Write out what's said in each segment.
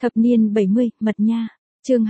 Thập niên 70, Mật Nha. Chương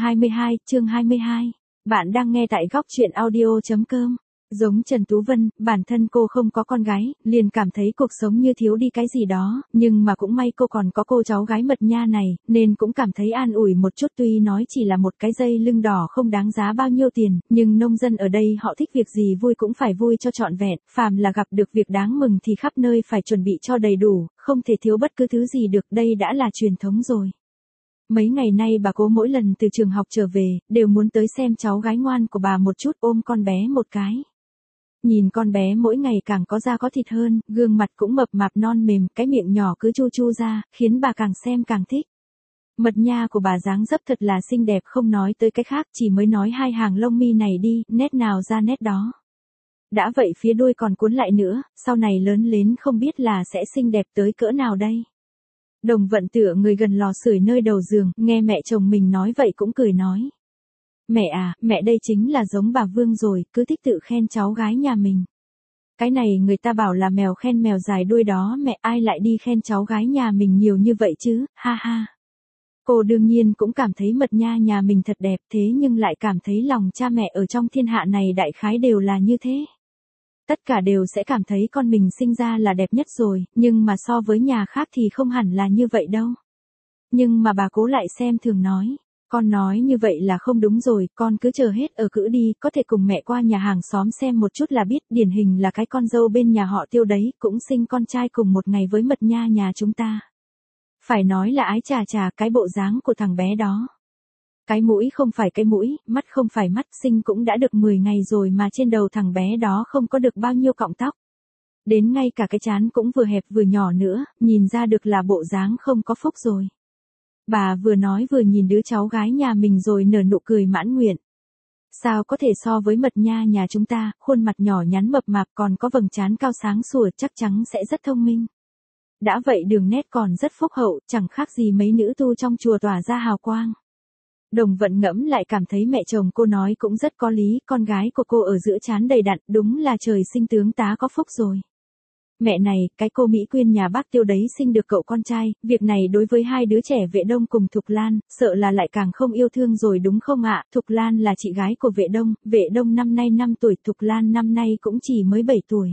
22. Bạn đang nghe tại góc truyện audio.com. Giống Trần Tú Vân, bản thân cô không có con gái, liền cảm thấy cuộc sống như thiếu đi cái gì đó, nhưng mà cũng may cô còn có cô cháu gái Mật Nha này, nên cũng cảm thấy an ủi một chút, tuy nói chỉ là một cái dây lưng đỏ không đáng giá bao nhiêu tiền, nhưng nông dân ở đây họ thích việc gì vui cũng phải vui cho trọn vẹn, phàm là gặp được việc đáng mừng thì khắp nơi phải chuẩn bị cho đầy đủ, không thể thiếu bất cứ thứ gì được, đây đã là truyền thống rồi. Mấy ngày nay bà cố mỗi lần từ trường học trở về, đều muốn tới xem cháu gái ngoan của bà một chút, ôm con bé một cái. Nhìn con bé mỗi ngày càng có da có thịt hơn, gương mặt cũng mập mạp non mềm, cái miệng nhỏ cứ chu chu ra, khiến bà càng xem càng thích. Mật Nha của bà dáng dấp thật là xinh đẹp, không nói tới cái khác, chỉ mới nói hai hàng lông mi này đi, nét nào ra nét đó. Đã vậy phía đuôi còn cuốn lại nữa, sau này lớn lên không biết là sẽ xinh đẹp tới cỡ nào đây. Đồng Vận tựa người gần lò sưởi nơi đầu giường, nghe mẹ chồng mình nói vậy cũng cười nói. Mẹ à, mẹ đây chính là giống bà Vương rồi, cứ thích tự khen cháu gái nhà mình. Cái này người ta bảo là mèo khen mèo dài đuôi đó, mẹ ai lại đi khen cháu gái nhà mình nhiều như vậy chứ, ha ha. Cô đương nhiên cũng cảm thấy Mật Nha nhà mình thật đẹp, thế nhưng lại cảm thấy lòng cha mẹ ở trong thiên hạ này đại khái đều là như thế. Tất cả đều sẽ cảm thấy con mình sinh ra là đẹp nhất rồi, nhưng mà so với nhà khác thì không hẳn là như vậy đâu. Nhưng mà bà cố lại xem thường nói, con nói như vậy là không đúng rồi, con cứ chờ hết ở cữ đi, có thể cùng mẹ qua nhà hàng xóm xem một chút là biết, điển hình là cái con dâu bên nhà họ Tiêu đấy, cũng sinh con trai cùng một ngày với Mật Nha nhà chúng ta. Phải nói là ái chà chà, cái bộ dáng của thằng bé đó. Cái mũi không phải cái mũi, mắt không phải mắt, sinh cũng đã được 10 ngày rồi mà trên đầu thằng bé đó không có được bao nhiêu cọng tóc. Đến ngay cả cái trán cũng vừa hẹp vừa nhỏ nữa, nhìn ra được là bộ dáng không có phúc rồi. Bà vừa nói vừa nhìn đứa cháu gái nhà mình rồi nở nụ cười mãn nguyện. Sao có thể so với Mật Nha nhà chúng ta, khuôn mặt nhỏ nhắn mập mạp còn có vầng trán cao sáng sủa, chắc chắn sẽ rất thông minh. Đã vậy đường nét còn rất phúc hậu, chẳng khác gì mấy nữ tu trong chùa tỏa ra hào quang. Đồng Vận ngẫm lại cảm thấy mẹ chồng cô nói cũng rất có lý, con gái của cô ở giữa trán đầy đặn, đúng là trời sinh tướng tá có phúc rồi. Mẹ này, cái cô Mỹ Quyên nhà bác Tiêu đấy sinh được cậu con trai, việc này đối với hai đứa trẻ Vệ Đông cùng Thục Lan, sợ là lại càng không yêu thương rồi đúng không ạ? Thục Lan là chị gái của Vệ Đông năm nay 5 tuổi, Thục Lan năm nay cũng chỉ mới 7 tuổi.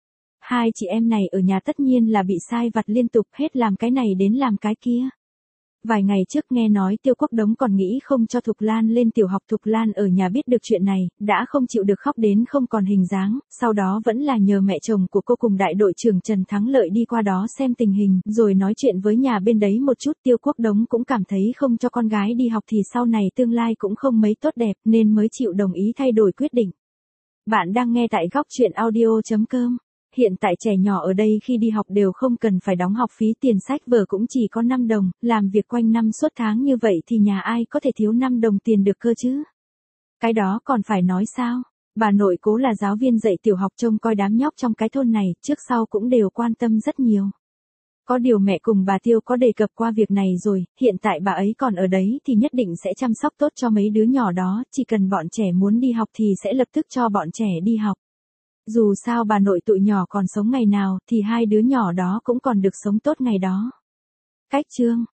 Hai chị em này ở nhà tất nhiên là bị sai vặt liên tục, hết làm cái này đến làm cái kia. Vài ngày trước nghe nói Tiêu Quốc Đống còn nghĩ không cho Thục Lan lên tiểu học, Thục Lan ở nhà biết được chuyện này, đã không chịu được khóc đến không còn hình dáng, sau đó vẫn là nhờ mẹ chồng của cô cùng đại đội trưởng Trần Thắng Lợi đi qua đó xem tình hình, rồi nói chuyện với nhà bên đấy một chút. Tiêu Quốc Đống cũng cảm thấy không cho con gái đi học thì sau này tương lai cũng không mấy tốt đẹp, nên mới chịu đồng ý thay đổi quyết định. Bạn đang nghe tại góc truyện audio.com. Hiện tại trẻ nhỏ ở đây khi đi học đều không cần phải đóng học phí, tiền sách vở cũng chỉ có 5 đồng, làm việc quanh năm suốt tháng như vậy thì nhà ai có thể thiếu 5 đồng tiền được cơ chứ? Cái đó còn phải nói sao? Bà nội cố là giáo viên dạy tiểu học, trông coi đám nhóc trong cái thôn này, trước sau cũng đều quan tâm rất nhiều. Có điều mẹ cùng bà Tiêu có đề cập qua việc này rồi, hiện tại bà ấy còn ở đấy thì nhất định sẽ chăm sóc tốt cho mấy đứa nhỏ đó, chỉ cần bọn trẻ muốn đi học thì sẽ lập tức cho bọn trẻ đi học. Dù sao bà nội tụi nhỏ còn sống ngày nào thì hai đứa nhỏ đó cũng còn được sống tốt ngày đó. Cách chương